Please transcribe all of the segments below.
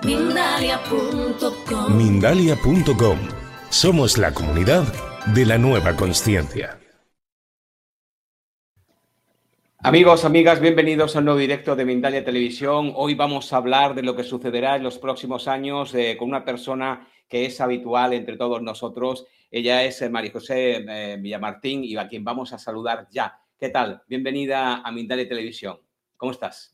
Mindalia.com. Mindalia.com. Somos la comunidad de la nueva consciencia. Amigos, amigas, bienvenidos a un nuevo directo de Mindalia Televisión. Hoy vamos a hablar de lo que sucederá en los próximos años con una persona que es habitual entre todos nosotros. Ella es María José Villamartín y a quien vamos a saludar ya. ¿Qué tal? Bienvenida a Mindalia Televisión. ¿Cómo estás?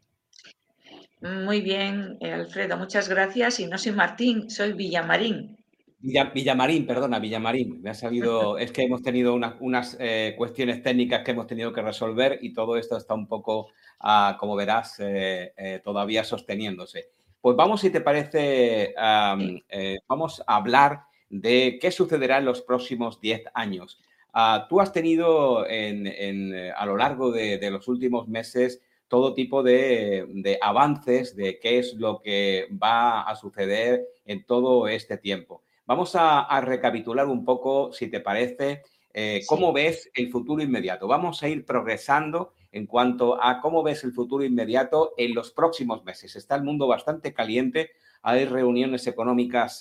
Muy bien, Alfredo, muchas gracias. Y no soy Martín, soy Villamarín. Villamarín, perdona, Villamarín. Me ha salido, es que hemos tenido unas cuestiones técnicas que hemos tenido que resolver y todo esto está un poco, como verás, todavía sosteniéndose. Pues vamos, si te parece, vamos a hablar de qué sucederá en los próximos 10 años. Tú has tenido a lo largo de los últimos meses todo tipo de avances de qué es lo que va a suceder en todo este tiempo. Vamos a recapitular un poco, si te parece, cómo ves el futuro inmediato. Vamos a ir progresando en cuanto a cómo ves el futuro inmediato en los próximos meses. Está el mundo bastante caliente. Hay reuniones económicas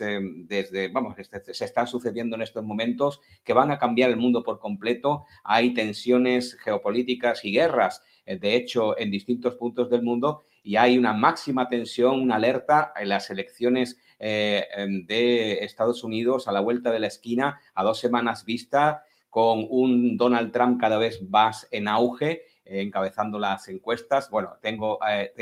se están sucediendo en estos momentos que van a cambiar el mundo por completo. Hay tensiones geopolíticas y guerras, de hecho, en distintos puntos del mundo, y hay una máxima tensión, una alerta en las elecciones de Estados Unidos a la vuelta de la esquina, a 2 semanas vista, con un Donald Trump cada vez más en auge, encabezando las encuestas. Bueno, tengo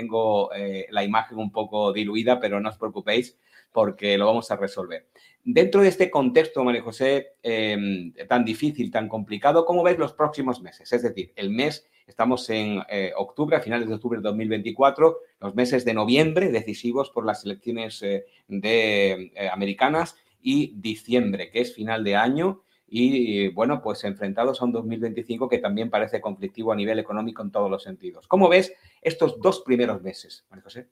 la imagen un poco diluida, pero no os preocupéis porque lo vamos a resolver. Dentro de este contexto, María José, tan difícil, tan complicado, ¿cómo ves los próximos meses? Es decir, estamos en octubre, a finales de octubre de 2024, los meses de noviembre, decisivos por las elecciones americanas, y diciembre, que es final de año, y bueno, pues enfrentados a un 2025 que también parece conflictivo a nivel económico en todos los sentidos. ¿Cómo ves estos 2 primeros meses, María José?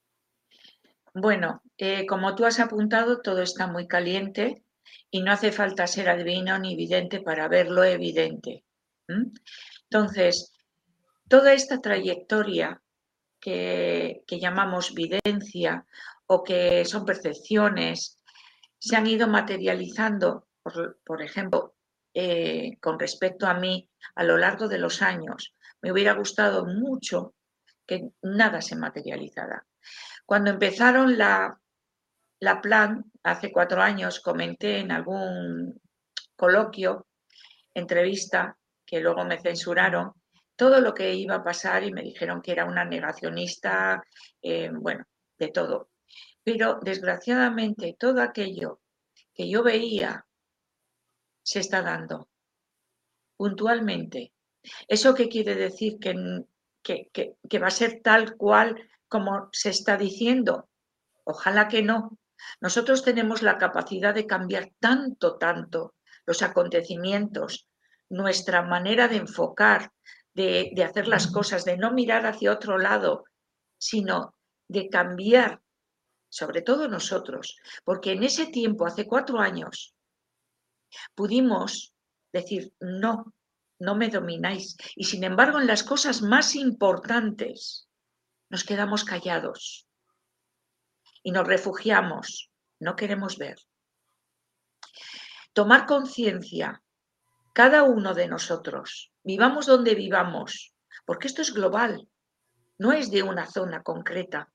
Bueno, como tú has apuntado, todo está muy caliente y no hace falta ser adivino ni vidente para ver lo evidente. Entonces, toda esta trayectoria que llamamos videncia o que son percepciones, se han ido materializando, por ejemplo, con respecto a mí, a lo largo de los años. Me hubiera gustado mucho que nada se materializara. Cuando empezaron la plan, hace 4 años, comenté en algún coloquio, entrevista, que luego me censuraron, todo lo que iba a pasar y me dijeron que era una negacionista, bueno, de todo. Pero desgraciadamente todo aquello que yo veía se está dando puntualmente. ¿Eso qué quiere decir? Que va a ser tal cual como se está diciendo. Ojalá que no. Nosotros tenemos la capacidad de cambiar tanto los acontecimientos, nuestra manera de enfocar, de hacer las cosas, de no mirar hacia otro lado, sino de cambiar, sobre todo nosotros, porque en ese tiempo, hace 4 años, pudimos decir, no, no me domináis. Y sin embargo, en las cosas más importantes, nos quedamos callados y nos refugiamos, no queremos ver. Tomar conciencia, cada uno de nosotros, vivamos donde vivamos, porque esto es global, no es de una zona concreta.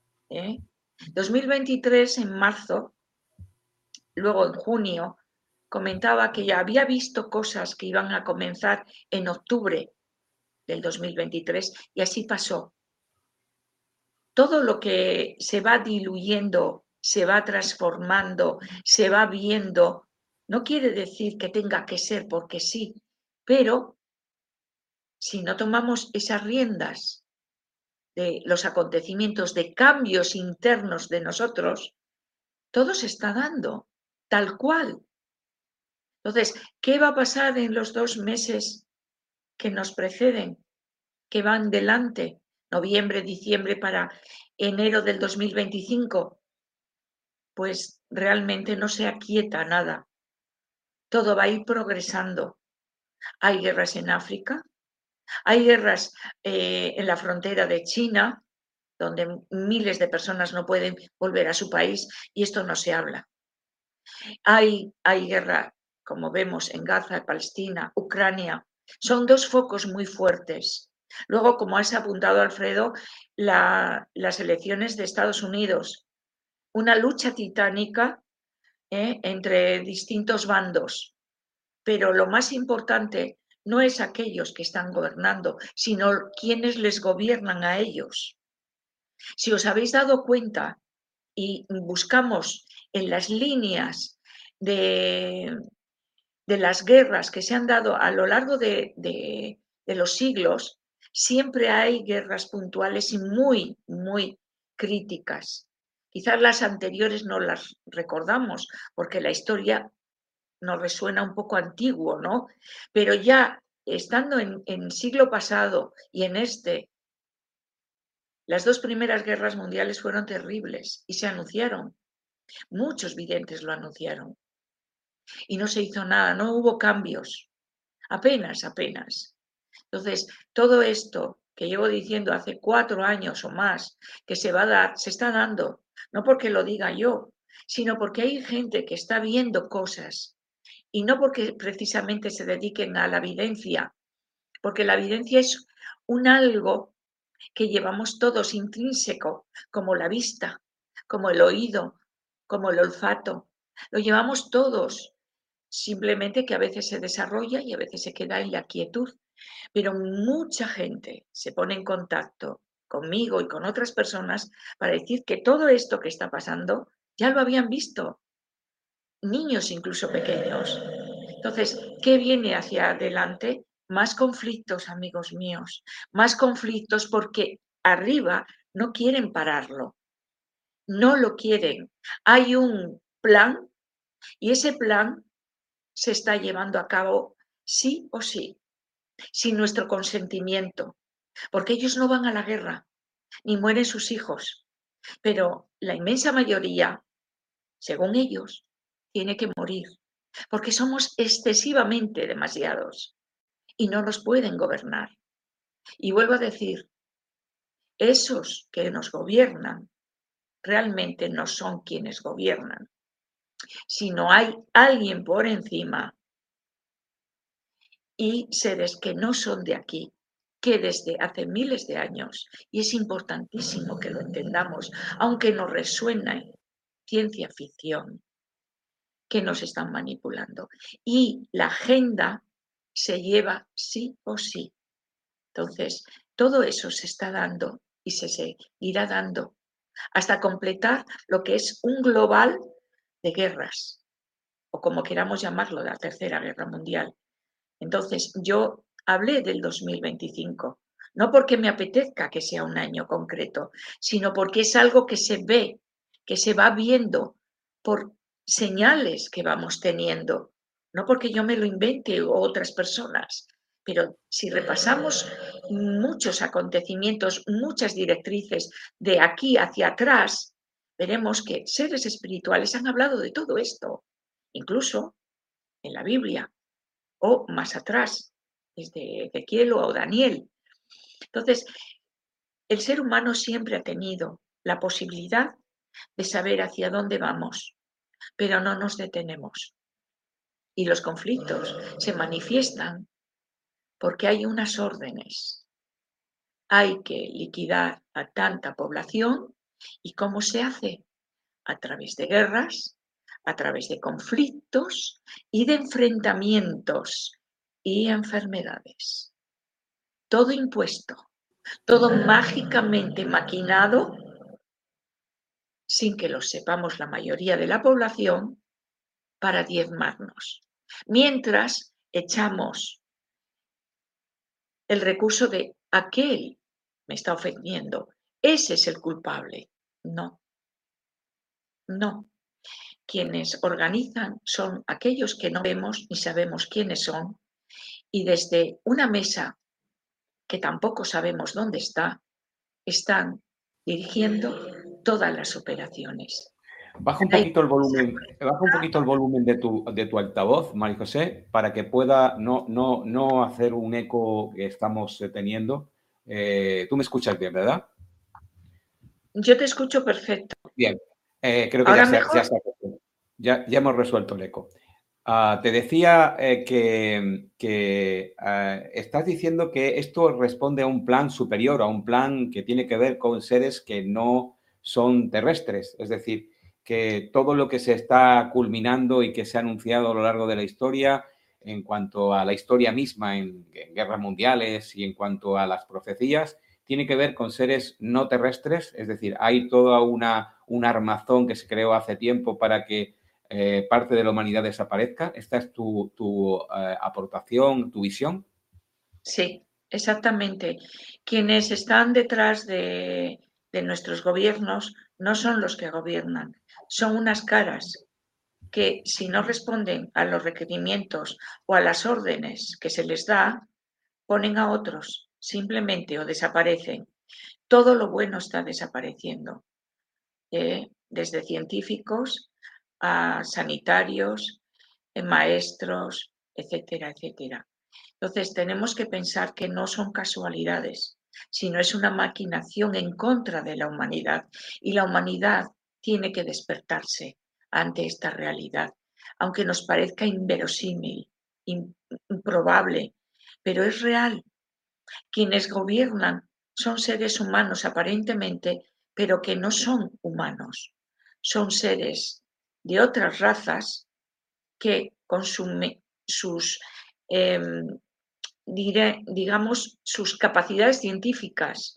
2023, en marzo, luego en junio, comentaba que ya había visto cosas que iban a comenzar en octubre del 2023 y así pasó. Todo lo que se va diluyendo, se va transformando, se va viendo, no quiere decir que tenga que ser porque sí, pero si no tomamos esas riendas de los acontecimientos, de cambios internos de nosotros, todo se está dando tal cual. Entonces, ¿qué va a pasar en los 2 meses que nos preceden, que van delante? Noviembre, diciembre para enero del 2025. Pues realmente no se aquieta nada. Todo va a ir progresando. Hay guerras en África, hay guerras en la frontera de China, donde miles de personas no pueden volver a su país y esto no se habla. Hay guerra, como vemos en Gaza, Palestina, Ucrania. Son dos focos muy fuertes. Luego, como has apuntado, Alfredo, las elecciones de Estados Unidos. Una lucha titánica entre distintos bandos. Pero lo más importante no es aquellos que están gobernando, sino quienes les gobiernan a ellos. Si os habéis dado cuenta y buscamos en las líneas de las guerras que se han dado a lo largo de los siglos, siempre hay guerras puntuales y muy, muy críticas. Quizás las anteriores no las recordamos porque la historia nos resuena un poco antiguo, ¿no? Pero ya estando en siglo pasado y en este, las dos primeras guerras mundiales fueron terribles y se anunciaron. Muchos videntes lo anunciaron. Y no se hizo nada, no hubo cambios. Apenas. Entonces, todo esto que llevo diciendo hace 4 años o más que se va a dar, se está dando. No porque lo diga yo, sino porque hay gente que está viendo cosas y no porque precisamente se dediquen a la videncia, porque la videncia es un algo que llevamos todos intrínseco, como la vista, como el oído, como el olfato. Lo llevamos todos, simplemente que a veces se desarrolla y a veces se queda en la quietud. Pero mucha gente se pone en contacto conmigo y con otras personas para decir que todo esto que está pasando ya lo habían visto, niños incluso pequeños. Entonces, ¿qué viene hacia adelante? Más conflictos, amigos míos, más conflictos porque arriba no quieren pararlo, no lo quieren. Hay un plan y ese plan se está llevando a cabo sí o sí, sin nuestro consentimiento, porque ellos no van a la guerra, ni mueren sus hijos, pero la inmensa mayoría, según ellos, tiene que morir, porque somos excesivamente demasiados y no nos pueden gobernar. Y vuelvo a decir, esos que nos gobiernan realmente no son quienes gobiernan, sino hay alguien por encima y seres que no son de aquí, que desde hace miles de años, y es importantísimo que lo entendamos, aunque nos resuena ciencia ficción, que nos están manipulando. Y la agenda se lleva sí o sí. Entonces, todo eso se está dando y se seguirá dando hasta completar lo que es un global de guerras, o como queramos llamarlo, la Tercera Guerra Mundial. Entonces, yo hablé del 2025, no porque me apetezca que sea un año concreto, sino porque es algo que se ve, que se va viendo por señales que vamos teniendo, no porque yo me lo invente o otras personas. Pero si repasamos muchos acontecimientos, muchas directrices de aquí hacia atrás, veremos que seres espirituales han hablado de todo esto, incluso en la Biblia o más atrás, desde Ezequiel o Daniel. Entonces, el ser humano siempre ha tenido la posibilidad de saber hacia dónde vamos, pero no nos detenemos. Y los conflictos se manifiestan porque hay unas órdenes. Hay que liquidar a tanta población. ¿Y cómo se hace? A través de guerras, a través de conflictos y de enfrentamientos y enfermedades. Todo impuesto, todo mágicamente maquinado, sin que lo sepamos la mayoría de la población, para diezmarnos. Mientras echamos el recurso de aquel me está ofendiendo, ese es el culpable. No, no. Quienes organizan son aquellos que no vemos ni sabemos quiénes son y desde una mesa que tampoco sabemos dónde está, están dirigiendo todas las operaciones. Baja un poquito el volumen de tu altavoz, María José, para que pueda no hacer un eco que estamos teniendo. Tú me escuchas bien, ¿verdad? Yo te escucho perfecto. Bien, creo que ¿Ahora mejor? ya hemos resuelto el eco. Te decía que estás diciendo que esto responde a un plan superior, a un plan que tiene que ver con seres que no son terrestres. Es decir, que todo lo que se está culminando y que se ha anunciado a lo largo de la historia, en cuanto a la historia misma en guerras mundiales y en cuanto a las profecías, tiene que ver con seres no terrestres. Es decir, hay toda un armazón que se creó hace tiempo para que parte de la humanidad desaparezca. ¿Esta es tu aportación, tu visión? Sí, exactamente. Quienes están detrás de nuestros gobiernos no son los que gobiernan, son unas caras que si no responden a los requerimientos o a las órdenes que se les da, ponen a otros simplemente o desaparecen. Todo lo bueno está desapareciendo, desde científicos a sanitarios, maestros, etcétera, etcétera. Entonces tenemos que pensar que no son casualidades, sino es una maquinación en contra de la humanidad y la humanidad tiene que despertarse ante esta realidad, aunque nos parezca inverosímil, improbable, pero es real. Quienes gobiernan son seres humanos aparentemente, pero que no son humanos. Son seres de otras razas que consumen sus, eh, digamos, sus capacidades científicas,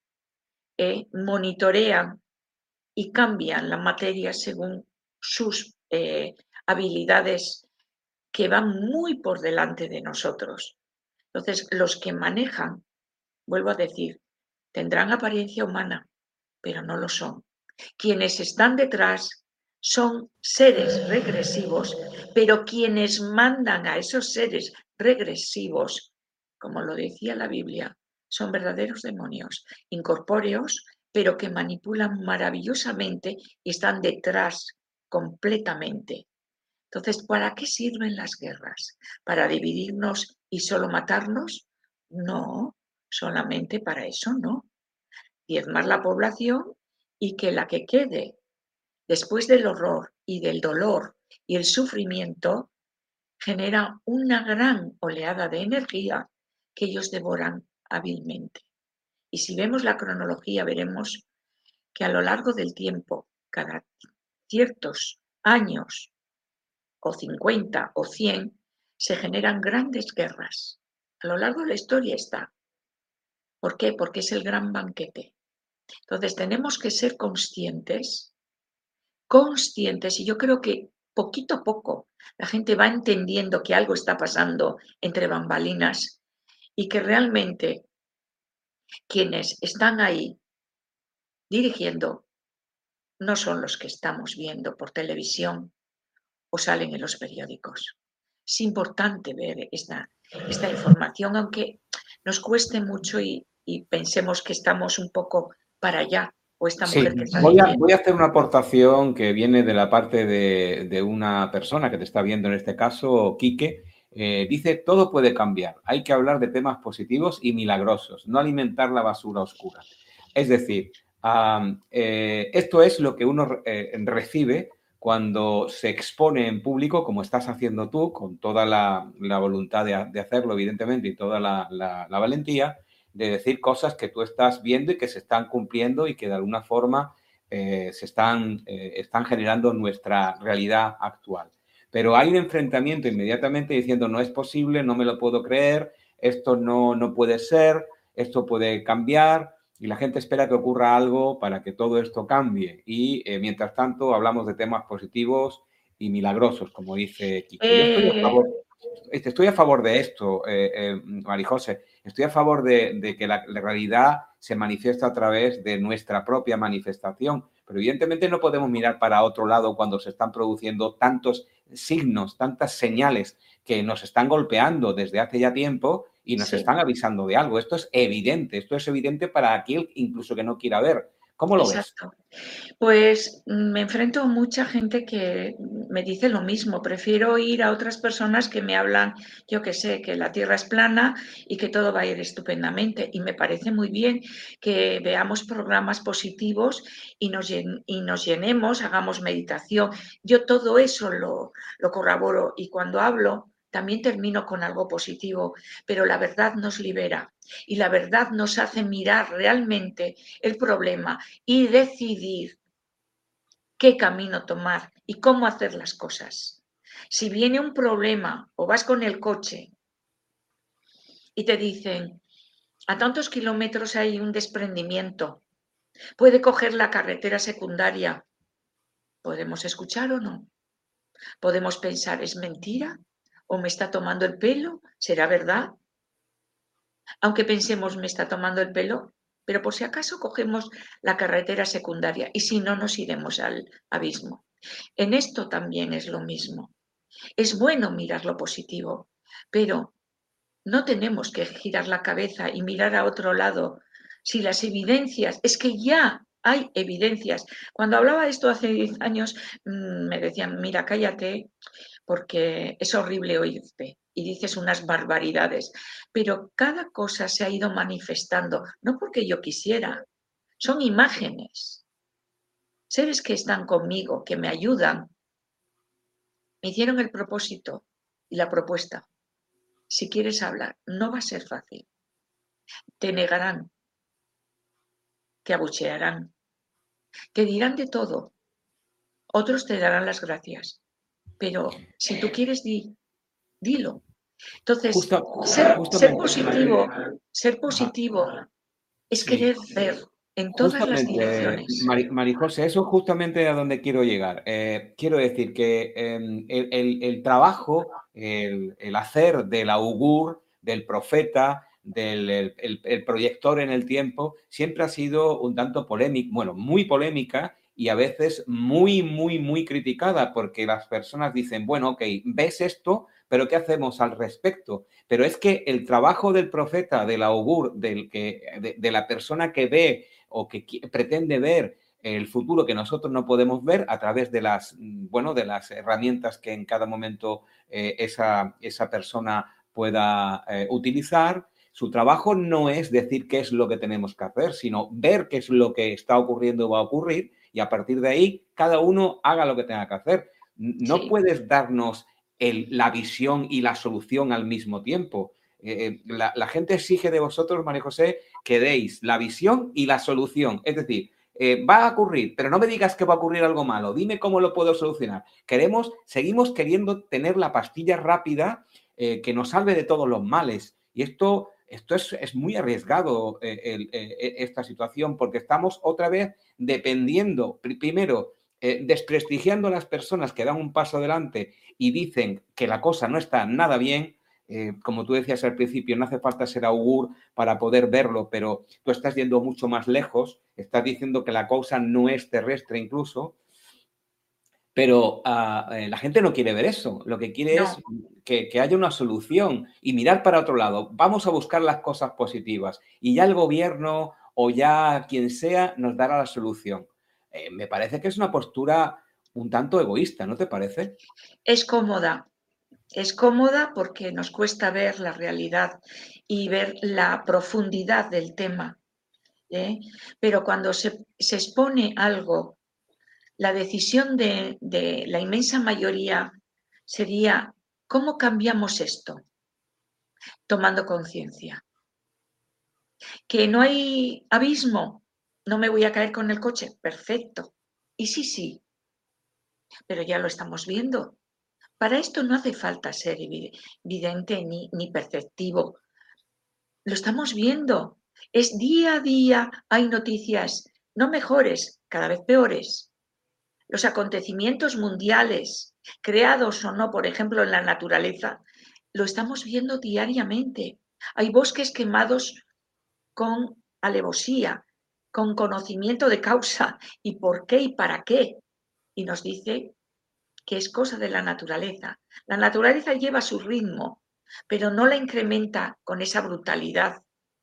monitorean y cambian la materia según sus habilidades que van muy por delante de nosotros. Entonces, los que manejan, vuelvo a decir, tendrán apariencia humana, pero no lo son. Quienes están detrás son seres regresivos, pero quienes mandan a esos seres regresivos, como lo decía la Biblia, son verdaderos demonios, incorpóreos, pero que manipulan maravillosamente y están detrás completamente. Entonces, ¿para qué sirven las guerras? ¿Para dividirnos y solo matarnos? No, solamente para eso no. Diezmar la población y que la que quede después del horror y del dolor y el sufrimiento genera una gran oleada de energía que ellos devoran hábilmente. Y si vemos la cronología, veremos que a lo largo del tiempo, cada ciertos años, o 50 o 100, se generan grandes guerras. A lo largo de la historia está. ¿Por qué? Porque es el gran banquete. Entonces tenemos que ser conscientes, y yo creo que poquito a poco la gente va entendiendo que algo está pasando entre bambalinas y que realmente quienes están ahí dirigiendo no son los que estamos viendo por televisión o salen en los periódicos. Es importante ver esta información, aunque nos cueste mucho y pensemos que estamos un poco para allá, o esta Sí, mujer que está voy diciendo. a hacer una aportación que viene de la parte de una persona que te está viendo en este caso, Quique. Dice, todo puede cambiar, hay que hablar de temas positivos y milagrosos, no alimentar la basura oscura. Es decir, esto es lo que uno recibe cuando se expone en público, como estás haciendo tú, con toda la voluntad de hacerlo, evidentemente, y toda la valentía, de decir cosas que tú estás viendo y que se están cumpliendo y que de alguna forma están generando nuestra realidad actual. Pero hay un enfrentamiento inmediatamente diciendo no es posible, no me lo puedo creer, esto no puede ser, esto puede cambiar, y la gente espera que ocurra algo para que todo esto cambie. Y mientras tanto hablamos de temas positivos y milagrosos, como dice Quique. Yo estoy a favor de esto, Marijose. Estoy a favor de que la realidad se manifiesta a través de nuestra propia manifestación, pero evidentemente no podemos mirar para otro lado cuando se están produciendo tantos signos, tantas señales que nos están golpeando desde hace ya tiempo y nos están avisando de algo. Esto es evidente para aquel incluso que no quiera ver, ¿Cómo lo ves? Exacto. Pues me enfrento a mucha gente que me dice lo mismo. Prefiero ir a otras personas que me hablan, yo que sé, que la Tierra es plana y que todo va a ir estupendamente. Y me parece muy bien que veamos programas positivos y nos llenemos, hagamos meditación. Yo todo eso lo corroboro y cuando hablo también termino con algo positivo, pero la verdad nos libera y la verdad nos hace mirar realmente el problema y decidir qué camino tomar y cómo hacer las cosas. Si viene un problema o vas con el coche y te dicen, a tantos kilómetros hay un desprendimiento, puede coger la carretera secundaria, ¿podemos escuchar o no? Podemos pensar, ¿es mentira? ¿O me está tomando el pelo? ¿Será verdad? Aunque pensemos, me está tomando el pelo, pero por si acaso cogemos la carretera secundaria y si no nos iremos al abismo. En esto también es lo mismo. Es bueno mirar lo positivo, pero no tenemos que girar la cabeza y mirar a otro lado. Si las evidencias, es que ya hay evidencias. Cuando hablaba de esto hace 10 años, me decían, mira, cállate, porque es horrible oírte y dices unas barbaridades. Pero cada cosa se ha ido manifestando, no porque yo quisiera, son imágenes. Seres que están conmigo, que me ayudan, me hicieron el propósito y la propuesta. Si quieres hablar, no va a ser fácil. Te negarán, te abuchearán, te dirán de todo. Otros te darán las gracias. Pero si tú quieres, dilo. Entonces, Justamente, ser positivo es sí. querer ver en todas las Justamente, direcciones. Marijose, eso es justamente a donde quiero llegar. Quiero decir que el trabajo, el hacer del augur, del profeta, el proyector en el tiempo, siempre ha sido un tanto polémico, bueno, muy polémica y a veces muy, muy, muy criticada, porque las personas dicen, bueno, ok, ves esto, pero ¿qué hacemos al respecto? Pero es que el trabajo del profeta, del augur, de la persona que ve o que pretende ver el futuro que nosotros no podemos ver a través de las, bueno, de las herramientas que en cada momento esa persona pueda utilizar. Su trabajo no es decir qué es lo que tenemos que hacer, sino ver qué es lo que está ocurriendo o va a ocurrir y a partir de ahí cada uno haga lo que tenga que hacer. No Sí, puedes darnos la visión y la solución al mismo tiempo. La gente exige de vosotros, María José, que deis la visión y la solución. Es decir, va a ocurrir, pero no me digas que va a ocurrir algo malo, dime cómo lo puedo solucionar. Seguimos queriendo tener la pastilla rápida que nos salve de todos los males. Y esto es muy arriesgado, esta situación, porque estamos otra vez dependiendo, primero, desprestigiando a las personas que dan un paso adelante y dicen que la cosa no está nada bien. Como tú decías al principio, no hace falta ser augur para poder verlo, pero tú estás yendo mucho más lejos, estás diciendo que la cosa no es terrestre incluso, pero la gente no quiere ver eso, lo que quiere es no. que haya una solución y mirar para otro lado. Vamos a buscar las cosas positivas y ya el gobierno o ya quien sea nos dará la solución. Me parece que es una postura un tanto egoísta, ¿no te parece? Es cómoda. Es cómoda porque nos cuesta ver la realidad y ver la profundidad del tema. ¿Eh? Pero cuando se expone algo, la decisión de la inmensa mayoría sería, ¿cómo cambiamos esto? Tomando conciencia. Que no hay abismo, no me voy a caer con el coche, perfecto. Y sí, sí, pero ya lo estamos viendo. Para esto no hace falta ser evidente ni perceptivo. Lo estamos viendo. Es día a día, hay noticias, no mejores, cada vez peores. Los acontecimientos mundiales, creados o no, por ejemplo, en la naturaleza, lo estamos viendo diariamente. Hay bosques quemados con alevosía, con conocimiento de causa y por qué y para qué. Y nos dice que es cosa de la naturaleza. La naturaleza lleva su ritmo, pero no la incrementa con esa brutalidad.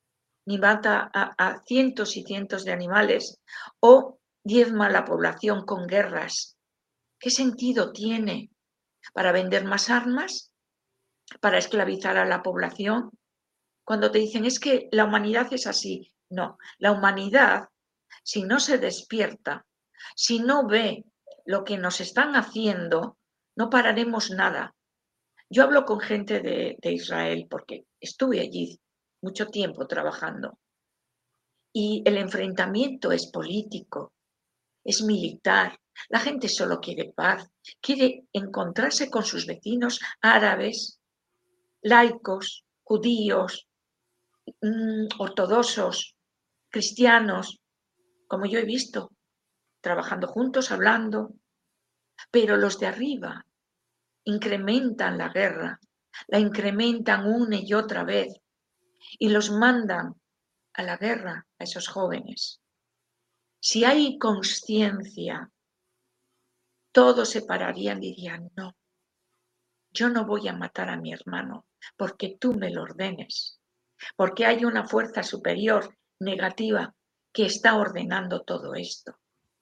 ni mata a cientos y cientos de animales, o diezma a la población con guerras. ¿Qué sentido tiene? ¿Para vender más armas? ¿Para esclavizar a la población? Cuando te dicen, es que la humanidad es así. No, la humanidad, si no se despierta, si no ve lo que nos están haciendo, no pararemos nada. Yo hablo con gente de Israel porque estuve allí mucho tiempo trabajando. Y el enfrentamiento es político, es militar. La gente solo quiere paz, quiere encontrarse con sus vecinos árabes, laicos, judíos, ortodoxos, cristianos, como yo he visto, trabajando juntos, hablando. Pero los de arriba incrementan la guerra, la incrementan una y otra vez y los mandan a la guerra a esos jóvenes. Si hay conciencia, todos se pararían y dirían, no, yo no voy a matar a mi hermano porque tú me lo ordenes, porque hay una fuerza superior negativa que está ordenando todo esto.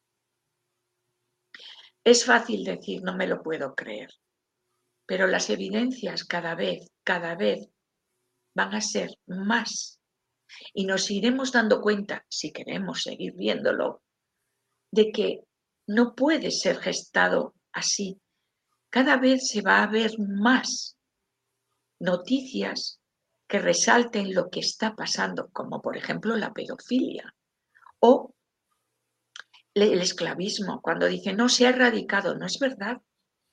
Es fácil decir, no me lo puedo creer, pero las evidencias cada vez van a ser más y nos iremos dando cuenta, si queremos seguir viéndolo, de que no puede ser gestado así. Cada vez se va a ver más noticias que resalten lo que está pasando, como por ejemplo la pedofilia o el esclavismo. Cuando dicen no se ha erradicado, no es verdad.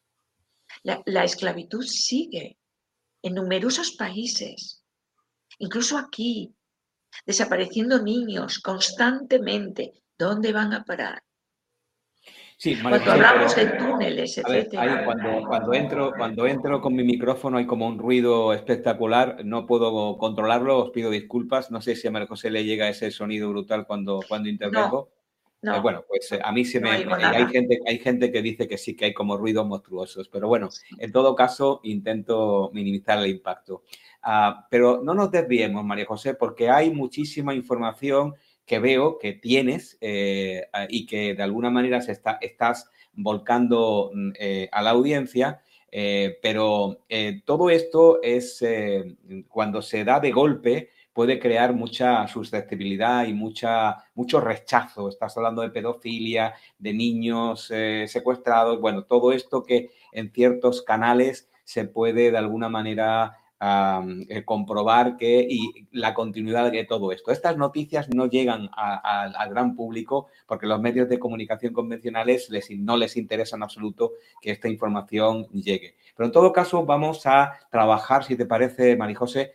La esclavitud sigue en numerosos países, incluso aquí, desapareciendo niños constantemente. ¿Dónde van a parar? Sí, María Cuando José, hablamos pero de túneles, a ver, ahí etcétera. cuando entro con mi micrófono hay como un ruido espectacular, no puedo controlarlo, os pido disculpas, no sé si a María José le llega ese sonido brutal cuando No, intervengo. no, Bueno, pues a mí se no me... oigo y nada. hay gente que dice que sí, que hay como ruidos monstruosos, pero bueno, en todo caso intento minimizar el impacto. Pero no nos desviemos, María José, porque hay muchísima información que veo que tienes y que de alguna manera estás volcando a la audiencia, pero todo esto es cuando se da de golpe puede crear mucha susceptibilidad y mucho rechazo. Estás hablando de pedofilia, de niños secuestrados, bueno, todo esto que en ciertos canales se puede de alguna manera comprobar que y la continuidad de todo esto. Estas noticias no llegan al gran público porque los medios de comunicación convencionales no les interesa en absoluto que esta información llegue. Pero en todo caso vamos a trabajar, si te parece, María José,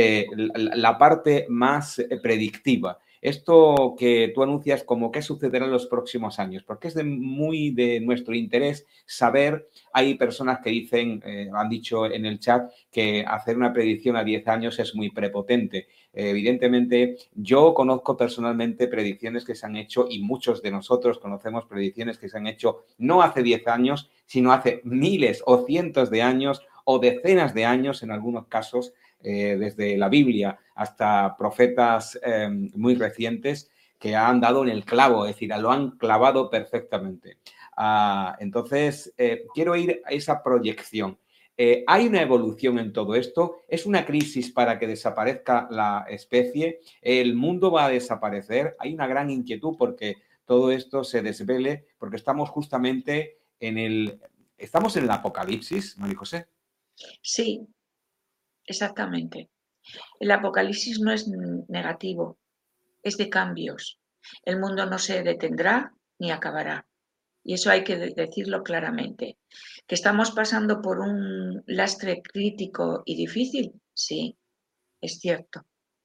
la parte más predictiva. Esto que tú anuncias como qué sucederá en los próximos años, porque es muy de nuestro interés saber. Hay personas que dicen, han dicho en el chat, que hacer una predicción a 10 años es muy prepotente. Evidentemente, yo conozco personalmente predicciones que se han hecho y muchos de nosotros conocemos predicciones que se han hecho no hace 10 años, sino hace miles o cientos de años o decenas de años en algunos casos, desde la Biblia hasta profetas muy recientes que han dado en el clavo, es decir, lo han clavado perfectamente. Entonces, quiero ir a esa proyección. ¿Hay una evolución en todo esto? ¿Es una crisis para que desaparezca la especie? ¿El mundo va a desaparecer? Hay una gran inquietud porque todo esto se desvele, porque estamos justamente ¿Estamos en el apocalipsis, María José? Sí, exactamente. El apocalipsis no es negativo, es de cambios. El mundo no se detendrá ni acabará. Y eso hay que decirlo claramente. ¿Que estamos pasando por un lastre crítico y difícil? Sí, es cierto.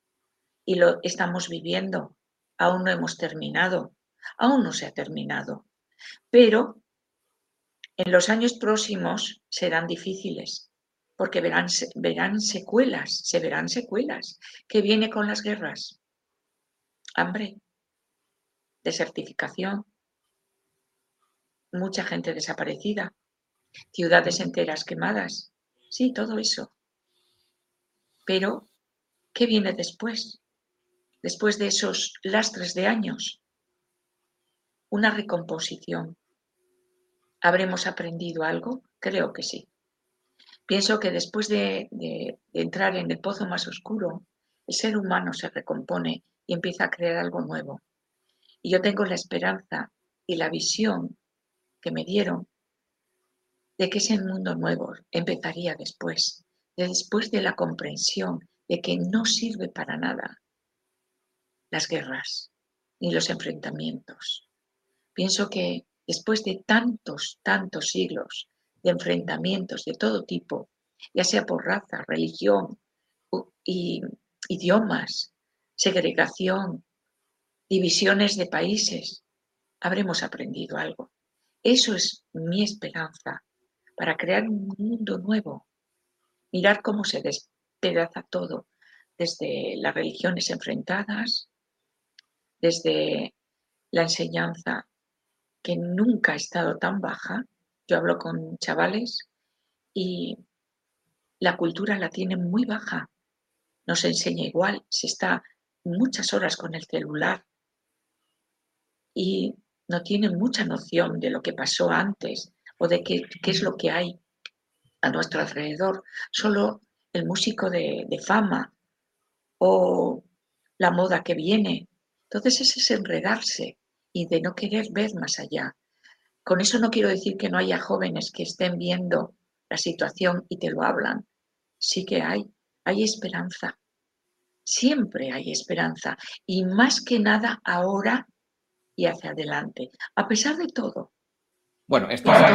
Y lo estamos viviendo. Aún no hemos terminado. Aún no se ha terminado. Pero en los años próximos serán difíciles, porque se verán secuelas. ¿Qué viene con las guerras? Hambre, desertificación, mucha gente desaparecida, ciudades enteras quemadas. Sí, todo eso. Pero, ¿qué viene después? después de esos lastres de años? Una recomposición. ¿Habremos aprendido algo? Creo que sí. Pienso que después de entrar en el pozo más oscuro, el ser humano se recompone y empieza a crear algo nuevo. Y yo tengo la esperanza y la visión que me dieron de que ese mundo nuevo empezaría después de la comprensión de que no sirve para nada las guerras ni los enfrentamientos. Pienso que después de tantos siglos de enfrentamientos de todo tipo, ya sea por raza, religión y idiomas, segregación, divisiones de países, habremos aprendido algo. Eso es mi esperanza para crear un mundo nuevo. Mirar cómo se despedaza todo, desde las religiones enfrentadas, desde la enseñanza que nunca ha estado tan baja. Yo hablo con chavales y la cultura la tienen muy baja. No se enseña igual, se está muchas horas con el celular y no tienen mucha noción de lo que pasó antes o de qué es lo que hay a nuestro alrededor. Solo el músico de fama o la moda que viene. Entonces ese es enredarse y de no querer ver más allá. Con eso no quiero decir que no haya jóvenes que estén viendo la situación y te lo hablan. Sí que hay esperanza. Siempre hay esperanza. Y más que nada ahora y hacia adelante. A pesar de todo. Bueno,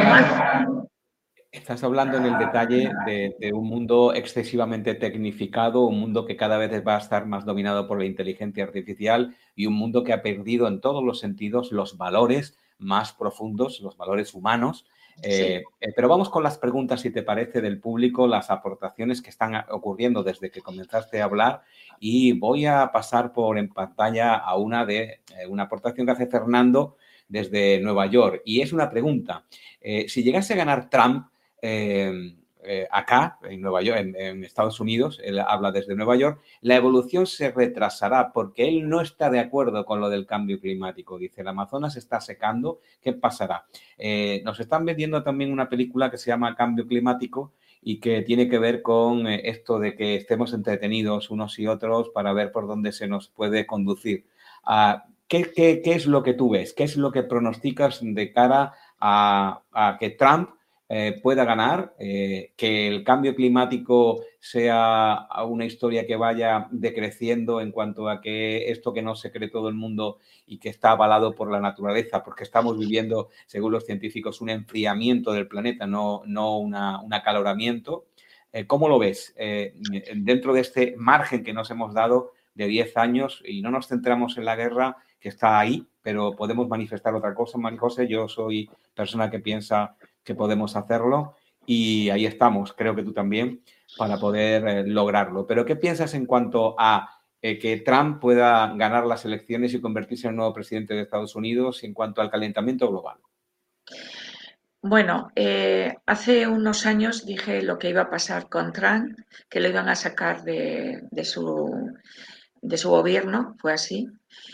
estás hablando en el detalle de un mundo excesivamente tecnificado, un mundo que cada vez va a estar más dominado por la inteligencia artificial y un mundo que ha perdido en todos los sentidos los valores más profundos, los valores humanos. Sí. Pero vamos con las preguntas, si te parece, del público, las aportaciones que están ocurriendo desde que comenzaste a hablar, y voy a pasar por en pantalla a una aportación que hace Fernando desde Nueva York, y es una pregunta. Si llegase a ganar Trump, acá, en Nueva York, en Estados Unidos, él habla desde Nueva York, la evolución se retrasará porque él no está de acuerdo con lo del cambio climático. Dice, el Amazonas se está secando, ¿qué pasará? Nos están vendiendo también una película que se llama Cambio Climático y que tiene que ver con esto de que estemos entretenidos unos y otros para ver por dónde se nos puede conducir. ¿Qué es lo que tú ves? ¿Qué es lo que pronosticas de cara a que Trump pueda ganar, que el cambio climático sea una historia que vaya decreciendo en cuanto a que esto que no se cree todo el mundo y que está avalado por la naturaleza, porque estamos viviendo, según los científicos, un enfriamiento del planeta, no un acaloramiento? ¿Cómo lo ves dentro de este margen que nos hemos dado de 10 años y no nos centramos en la guerra, que está ahí, pero podemos manifestar otra cosa, María José? Yo soy persona que piensa que podemos hacerlo y ahí estamos, creo que tú también, para poder lograrlo. Pero ¿qué piensas en cuanto a que Trump pueda ganar las elecciones y convertirse en el nuevo presidente de Estados Unidos en cuanto al calentamiento global? Bueno, hace unos años dije lo que iba a pasar con Trump, que lo iban a sacar de su gobierno, fue así,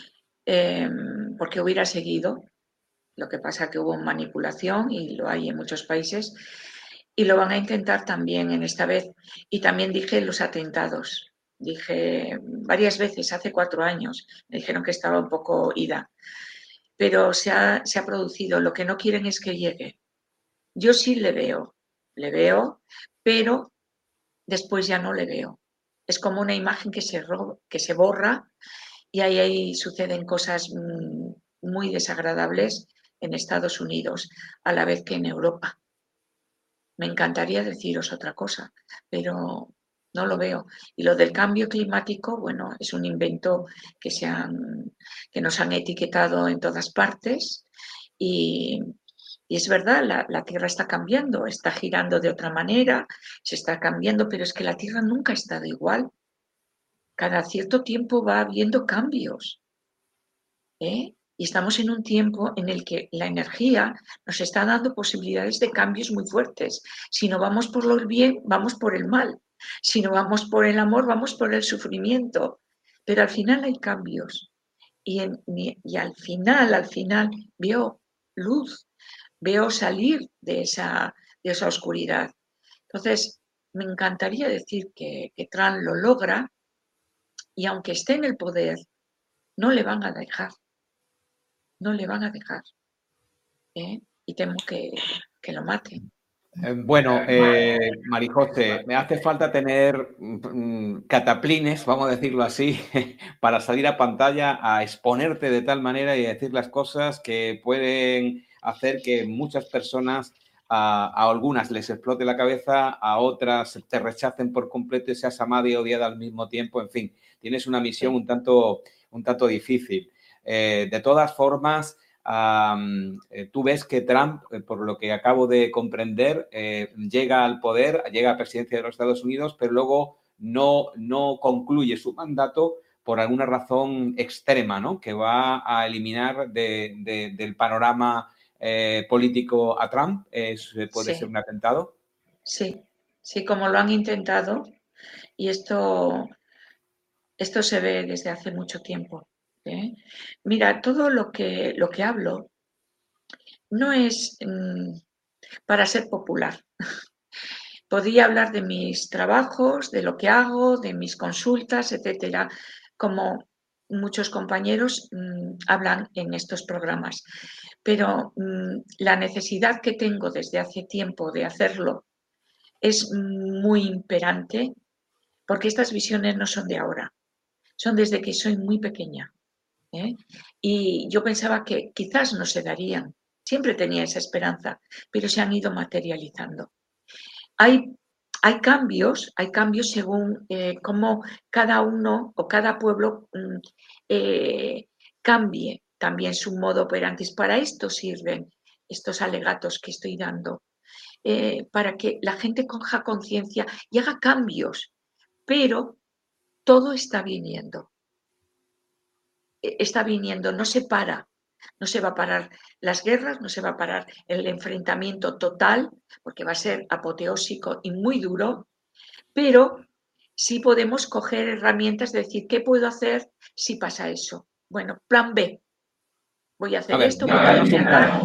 porque hubiera seguido. Lo que pasa que hubo manipulación y lo hay en muchos países y lo van a intentar también en esta vez. Y también dije los atentados. Dije varias veces, hace 4 años, me dijeron que estaba un poco ida, pero se ha producido. Lo que no quieren es que llegue. Yo sí le veo, pero después ya no le veo. Es como una imagen que se borra y ahí suceden cosas muy desagradables en Estados Unidos, a la vez que en Europa. Me encantaría deciros otra cosa, pero no lo veo. Y lo del cambio climático, bueno, es un invento que nos han etiquetado en todas partes y es verdad, la Tierra está cambiando, está girando de otra manera, se está cambiando, pero es que la Tierra nunca ha estado igual. Cada cierto tiempo va habiendo cambios, ¿eh? Y estamos en un tiempo en el que la energía nos está dando posibilidades de cambios muy fuertes. Si no vamos por el bien, vamos por el mal. Si no vamos por el amor, vamos por el sufrimiento. pero al final hay cambios y al final veo luz, veo salir de esa oscuridad. Entonces, me encantaría decir que Trump lo logra y aunque esté en el poder, no le van a dejar, no le van a dejar. Y temo que lo maten. Bueno, Marijose, me hace falta tener cataplines, vamos a decirlo así, para salir a pantalla a exponerte de tal manera y a decir las cosas que pueden hacer que muchas personas, a algunas les explote la cabeza, a otras te rechacen por completo y seas amada y odiada al mismo tiempo. En fin, tienes una misión un tanto difícil. De todas formas, tú ves que Trump, por lo que acabo de comprender, llega al poder, llega a la presidencia de los Estados Unidos, pero luego no concluye su mandato por alguna razón extrema, ¿no? Que va a eliminar del panorama político a Trump. ¿Puede ser un atentado? Sí, como lo han intentado, y esto se ve desde hace mucho tiempo. Mira, todo lo que hablo no es para ser popular. Podría hablar de mis trabajos, de lo que hago, de mis consultas, etcétera, como muchos compañeros hablan en estos programas. Pero la necesidad que tengo desde hace tiempo de hacerlo es muy imperante, porque estas visiones no son de ahora, son desde que soy muy pequeña. Y yo pensaba que quizás no se darían, siempre tenía esa esperanza, pero se han ido materializando. Hay cambios según cómo cada uno o cada pueblo cambie también su modo operandi. Para esto sirven estos alegatos que estoy dando, para que la gente coja conciencia y haga cambios, pero todo está viniendo, no se para. No se va a parar las guerras, no se va a parar el enfrentamiento total, porque va a ser apoteósico y muy duro, pero sí podemos coger herramientas de decir, ¿qué puedo hacer si pasa eso? Bueno, plan B. Voy a hacer esto, voy a intentar.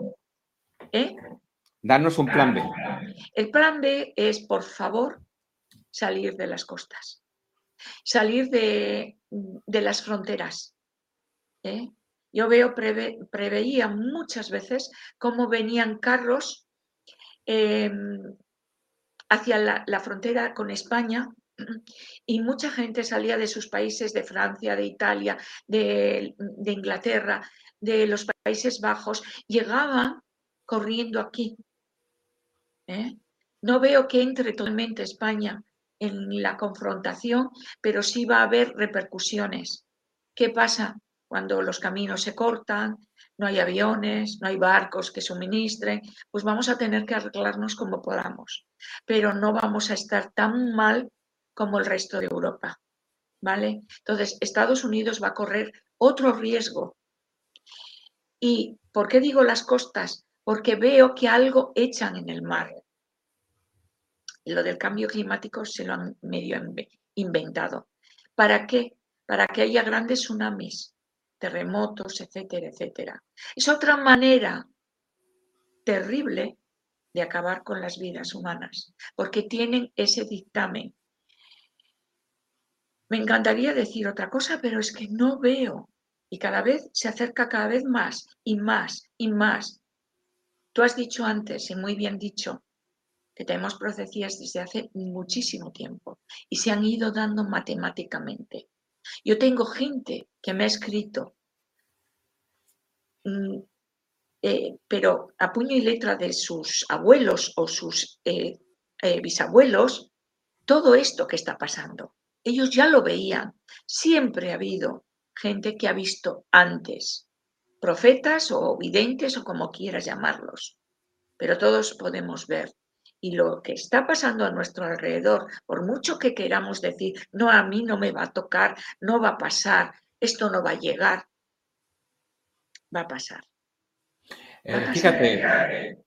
Darnos un plan B. El plan B es, por favor, salir de las costas, salir de las fronteras. Yo preveía muchas veces cómo venían carros hacia la frontera con España y mucha gente salía de sus países, de Francia, de Italia, de Inglaterra, de los Países Bajos, llegaban corriendo aquí. No veo que entre totalmente España en la confrontación, pero sí va a haber repercusiones. ¿Qué pasa cuando los caminos se cortan, no hay aviones, no hay barcos que suministren? Pues vamos a tener que arreglarnos como podamos, pero no vamos a estar tan mal como el resto de Europa, ¿vale? Entonces, Estados Unidos va a correr otro riesgo. ¿Y por qué digo las costas? Porque veo que algo echan en el mar. Lo del cambio climático se lo han medio inventado. ¿Para qué? Para que haya grandes tsunamis, terremotos, etcétera, etcétera. Es otra manera terrible de acabar con las vidas humanas, porque tienen ese dictamen. Me encantaría decir otra cosa, pero es que no veo. Y cada vez se acerca cada vez más y más y más. Tú has dicho antes, y muy bien dicho, que tenemos profecías desde hace muchísimo tiempo y se han ido dando matemáticamente. Yo tengo gente que me ha escrito, pero a puño y letra de sus abuelos o sus bisabuelos, todo esto que está pasando. Ellos ya lo veían. Siempre ha habido gente que ha visto antes, profetas o videntes o como quieras llamarlos, pero todos podemos ver. Y lo que está pasando a nuestro alrededor, por mucho que queramos decir, no, a mí no me va a tocar, no va a pasar, esto no va a llegar, va a pasar. Fíjate,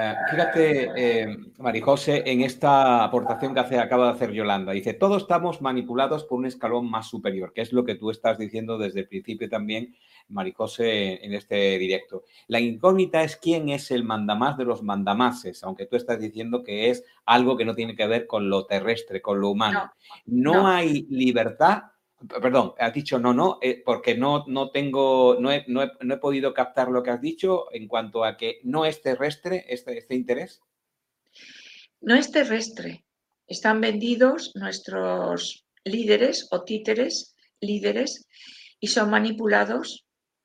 Marijose, en esta aportación que acaba de hacer Yolanda. Dice, todos estamos manipulados por un escalón más superior, que es lo que tú estás diciendo desde el principio también, Marijose, en este directo. La incógnita es quién es el mandamás de los mandamases, aunque tú estás diciendo que es algo que no tiene que ver con lo terrestre, con lo humano. No hay libertad. Perdón, has dicho no, porque no he podido captar lo que has dicho en cuanto a que no es terrestre este interés. No es terrestre. Están vendidos nuestros líderes o títeres, líderes, y son manipulados,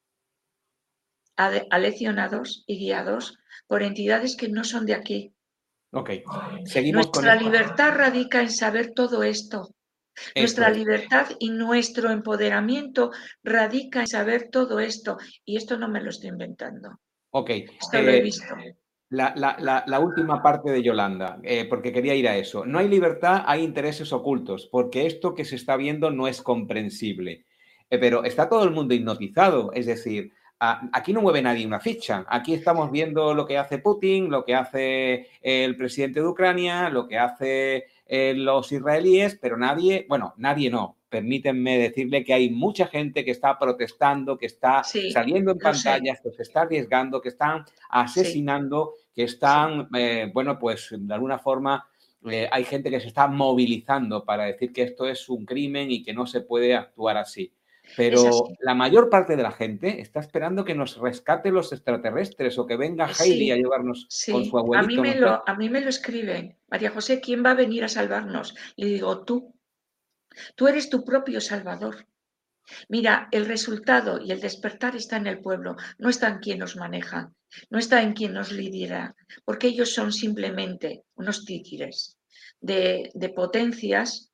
aleccionados y guiados por entidades que no son de aquí. Ok, seguimos con Nuestra libertad radica en saber todo esto. Nuestra libertad y nuestro empoderamiento radica en saber todo esto. Y esto no me lo estoy inventando. Ok. Esto lo he visto. La última parte de Yolanda, porque quería ir a eso. No hay libertad, hay intereses ocultos, porque esto que se está viendo no es comprensible. Pero está todo el mundo hipnotizado, es decir, aquí no mueve nadie una ficha. Aquí estamos viendo lo que hace Putin, lo que hace el presidente de Ucrania, lo que hace los israelíes, pero nadie no. Permítanme decirle que hay mucha gente que está protestando, que está saliendo en pantallas, que se está arriesgando, que están asesinando, que están, pues de alguna forma hay gente que se está movilizando para decir que esto es un crimen y que no se puede actuar así. Pero la mayor parte de la gente está esperando que nos rescate los extraterrestres o que venga Hailey a llevarnos con su abuelito. A mí me lo escriben. María José, ¿quién va a venir a salvarnos? Le digo, tú. Tú eres tu propio salvador. Mira, el resultado y el despertar está en el pueblo, no está en quien nos maneja, no está en quien nos lidera, porque ellos son simplemente unos títeres de potencias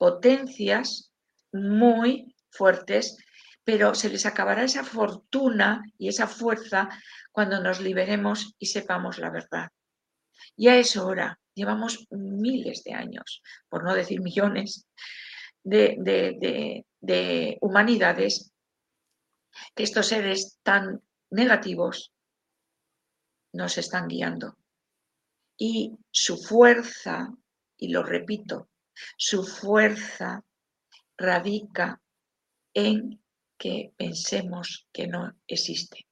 muy fuertes, pero se les acabará esa fortuna y esa fuerza cuando nos liberemos y sepamos la verdad. Ya es hora, llevamos miles de años, por no decir millones, de humanidades, que estos seres tan negativos nos están guiando. Y su fuerza, y lo repito, su fuerza radica en que pensemos que no existe.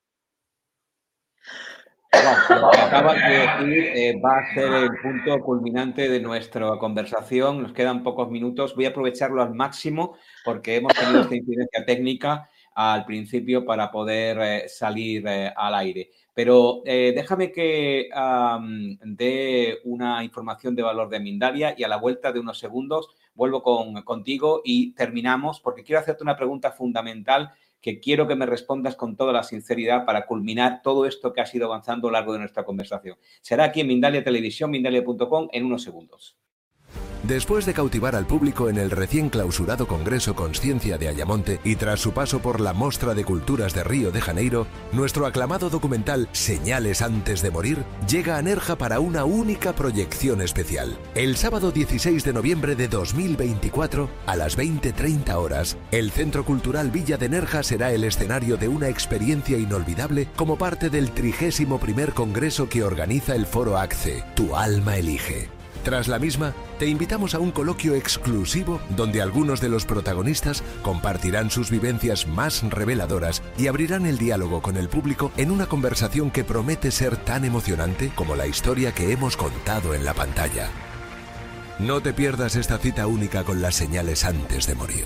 Lo que acabas de decir va a ser el punto culminante de nuestra conversación. Nos quedan pocos minutos. Voy a aprovecharlo al máximo porque hemos tenido esta incidencia técnica al principio para poder salir al aire. Pero déjame que dé una información de valor de Mindalia y a la vuelta de unos segundos vuelvo contigo y terminamos porque quiero hacerte una pregunta fundamental que quiero que me respondas con toda la sinceridad para culminar todo esto que ha ido avanzando a lo largo de nuestra conversación. Será aquí en Mindalia Televisión, mindalia.com, en unos segundos. Después de cautivar al público en el recién clausurado Congreso Consciencia de Ayamonte y tras su paso por la Mostra de Culturas de Río de Janeiro, nuestro aclamado documental Señales antes de morir llega a Nerja para una única proyección especial. El sábado 16 de noviembre de 2024, a las 20:30 horas, el Centro Cultural Villa de Nerja será el escenario de una experiencia inolvidable como parte del 31º Congreso que organiza el Foro ACCE, Tu Alma Elige. Tras la misma, te invitamos a un coloquio exclusivo donde algunos de los protagonistas compartirán sus vivencias más reveladoras y abrirán el diálogo con el público en una conversación que promete ser tan emocionante como la historia que hemos contado en la pantalla. No te pierdas esta cita única con las señales antes de morir.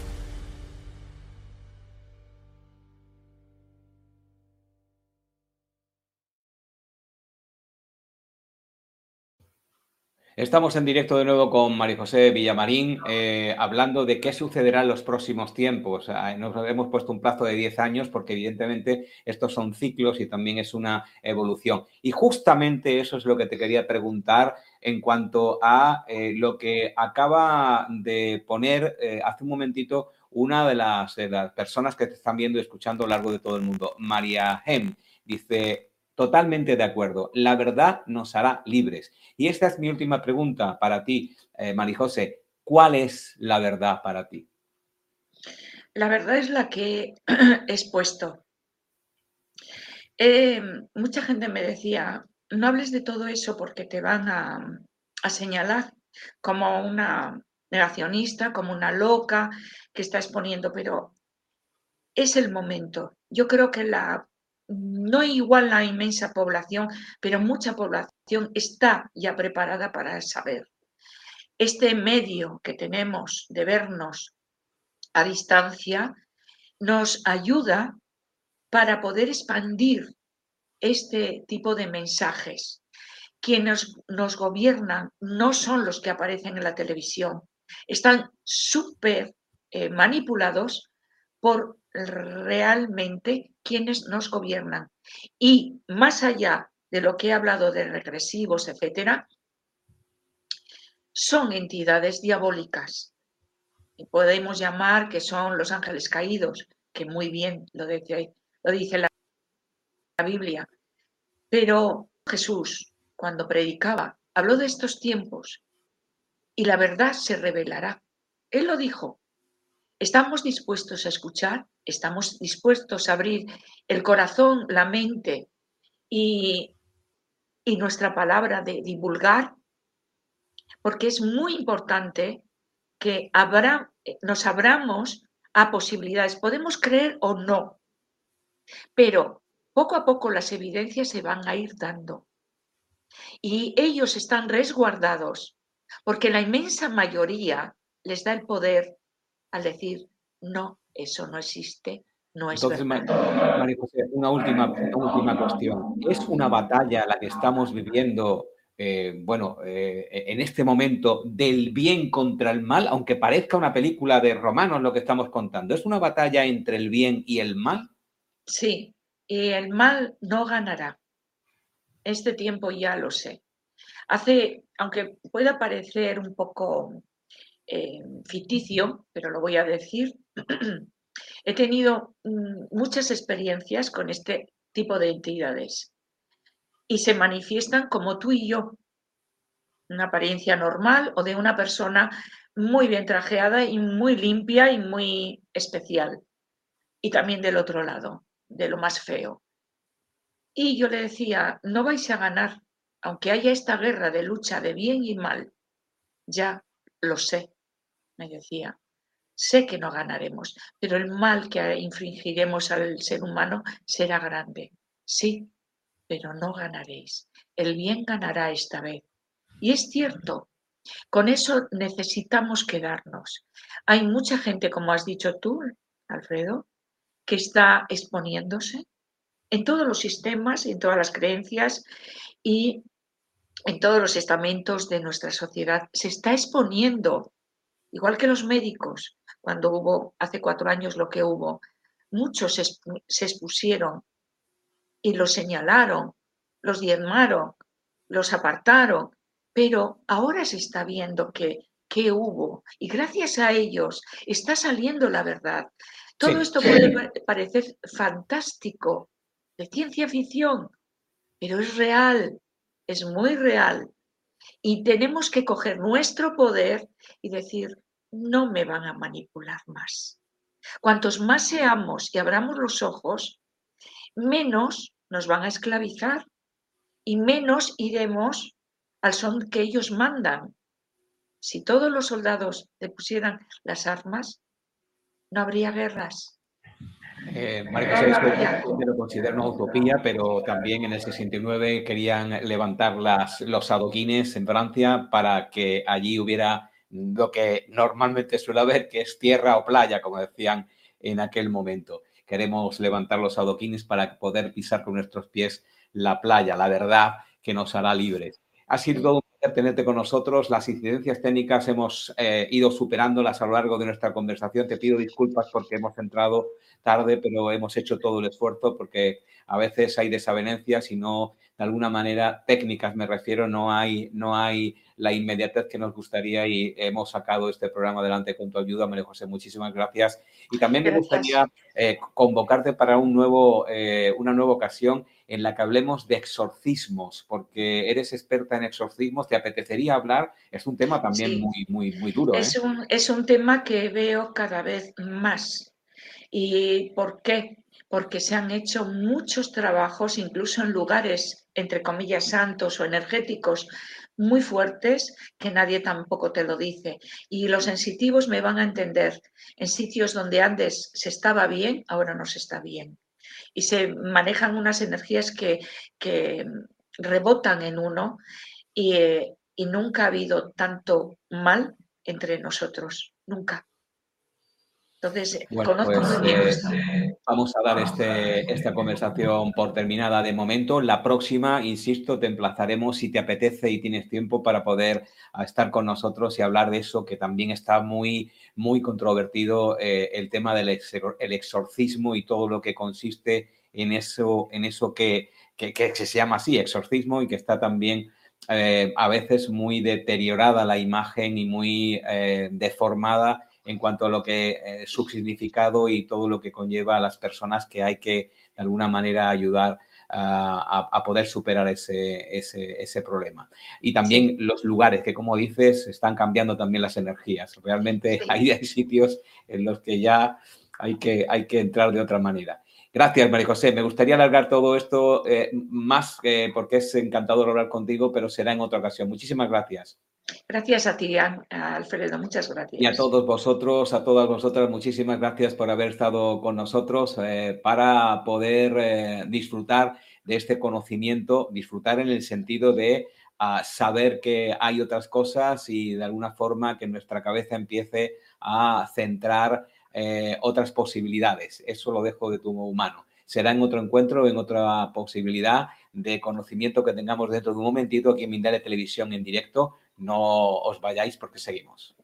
Estamos en directo de nuevo con María José Villamarín, hablando de qué sucederá en los próximos tiempos. Nos hemos puesto un plazo de 10 años porque evidentemente estos son ciclos y también es una evolución. Y justamente eso es lo que te quería preguntar en cuanto a lo que acaba de poner hace un momentito una de las personas que te están viendo y escuchando a lo largo de todo el mundo, María Gem. Dice, totalmente de acuerdo, la verdad nos hará libres. Y esta es mi última pregunta para ti, María José. ¿Cuál es la verdad para ti? La verdad es la que he expuesto. Mucha gente me decía, no hables de todo eso porque te van a señalar como una negacionista, como una loca que está exponiendo, pero es el momento. Yo creo que no igual la inmensa población, pero mucha población está ya preparada para saber. Este medio que tenemos de vernos a distancia nos ayuda para poder expandir este tipo de mensajes. Quienes nos gobiernan no son los que aparecen en la televisión, están súper manipulados por realmente quienes nos gobiernan. Y más allá de lo que he hablado de regresivos, etcétera, son entidades diabólicas. Y podemos llamar que son los ángeles caídos, que muy bien lo dice la Biblia. Pero Jesús, cuando predicaba, habló de estos tiempos y la verdad se revelará. Él lo dijo. ¿Estamos dispuestos a escuchar? ¿Estamos dispuestos a abrir el corazón, la mente y nuestra palabra de divulgar? Porque es muy importante que nos abramos a posibilidades. Podemos creer o no, pero poco a poco las evidencias se van a ir dando. Y ellos están resguardados porque la inmensa mayoría les da el poder al decir, no, eso no existe, no es Entonces, verdad. María José, una última cuestión. ¿Es una batalla la que estamos viviendo, en este momento del bien contra el mal, aunque parezca una película de romanos lo que estamos contando? ¿Es una batalla entre el bien y el mal? Sí, y el mal no ganará. Este tiempo ya lo sé. Aunque pueda parecer un poco ficticio, pero lo voy a decir, he tenido muchas experiencias con este tipo de entidades y se manifiestan como tú y yo, una apariencia normal o de una persona muy bien trajeada y muy limpia y muy especial. Y también del otro lado, de lo más feo. Y yo le decía, no vais a ganar, aunque haya esta guerra de lucha de bien y mal, ya lo sé, me decía, sé que no ganaremos, pero el mal que infligiremos al ser humano será grande. Sí, pero no ganaréis. El bien ganará esta vez. Y es cierto, con eso necesitamos quedarnos. Hay mucha gente, como has dicho tú, Alfredo, que está exponiéndose en todos los sistemas, en todas las creencias y en todos los estamentos de nuestra sociedad. Se está exponiendo, igual que los médicos, cuando hubo hace 4 años lo que hubo. Muchos se expusieron y los señalaron, los diezmaron, los apartaron, pero ahora se está viendo qué hubo y gracias a ellos está saliendo la verdad. Todo Sí. esto puede parecer fantástico, de ciencia ficción, pero es real, es muy real. Y tenemos que coger nuestro poder y decir, no me van a manipular más. Cuantos más seamos y abramos los ojos, menos nos van a esclavizar y menos iremos al son que ellos mandan. Si todos los soldados le pusieran las armas, no habría guerras. María No José, esto habría. yo lo considero una utopía, pero también en el 69 querían levantar los adoquines en Francia para que allí hubiera lo que normalmente suele haber, que es tierra o playa, como decían en aquel momento. Queremos levantar los adoquines para poder pisar con nuestros pies la playa, la verdad que nos hará libres. Ha sido todo un placer tenerte con nosotros. Las incidencias técnicas hemos ido superándolas a lo largo de nuestra conversación. Te pido disculpas porque hemos entrado tarde, pero hemos hecho todo el esfuerzo porque a veces hay desavenencias y no, de alguna manera, técnicas me refiero, no hay la inmediatez que nos gustaría y hemos sacado este programa adelante con tu ayuda, María José, muchísimas gracias. Y también me gustaría convocarte para una nueva ocasión en la que hablemos de exorcismos, porque eres experta en exorcismos, ¿te apetecería hablar? Es un tema también Sí, muy duro, ¿eh? es un tema que veo cada vez más. ¿Y por qué? porque se han hecho muchos trabajos, incluso en lugares, entre comillas, santos o energéticos muy fuertes, que nadie tampoco te lo dice. Y los sensitivos me van a entender. En sitios donde antes se estaba bien, ahora no se está bien. Y se manejan unas energías que rebotan en uno y nunca ha habido tanto mal entre nosotros, nunca. Entonces, Bueno, conozco pues muy bien esto. vamos a dar esta conversación por terminada de momento. La próxima, insisto, te emplazaremos si te apetece y tienes tiempo para poder estar con nosotros y hablar de eso, que también está muy, muy controvertido, el tema del el exorcismo y todo lo que consiste en eso que se llama así, exorcismo, y que está también a veces muy deteriorada la imagen y muy deformada en cuanto a lo que su significado y todo lo que conlleva a las personas que hay que de alguna manera ayudar a poder superar ese problema. Y también Sí. los lugares que, como dices, están cambiando también las energías. Realmente Sí. hay sitios en los que ya hay que entrar de otra manera. Gracias, María José. Me gustaría alargar todo esto más porque es encantador hablar contigo, pero será en otra ocasión. Muchísimas gracias. Gracias a ti, Alfredo. Muchas Y a gracias. todos vosotros, a todas vosotras, muchísimas gracias por haber estado con nosotros para poder disfrutar de este conocimiento, disfrutar en el sentido de saber que hay otras cosas y de alguna forma que nuestra cabeza empiece a centrar otras posibilidades. Eso lo dejo de tu humano. Será en otro encuentro, en otra posibilidad de conocimiento que tengamos dentro de un momentito aquí en Mindalia Televisión en directo. No os vayáis porque seguimos.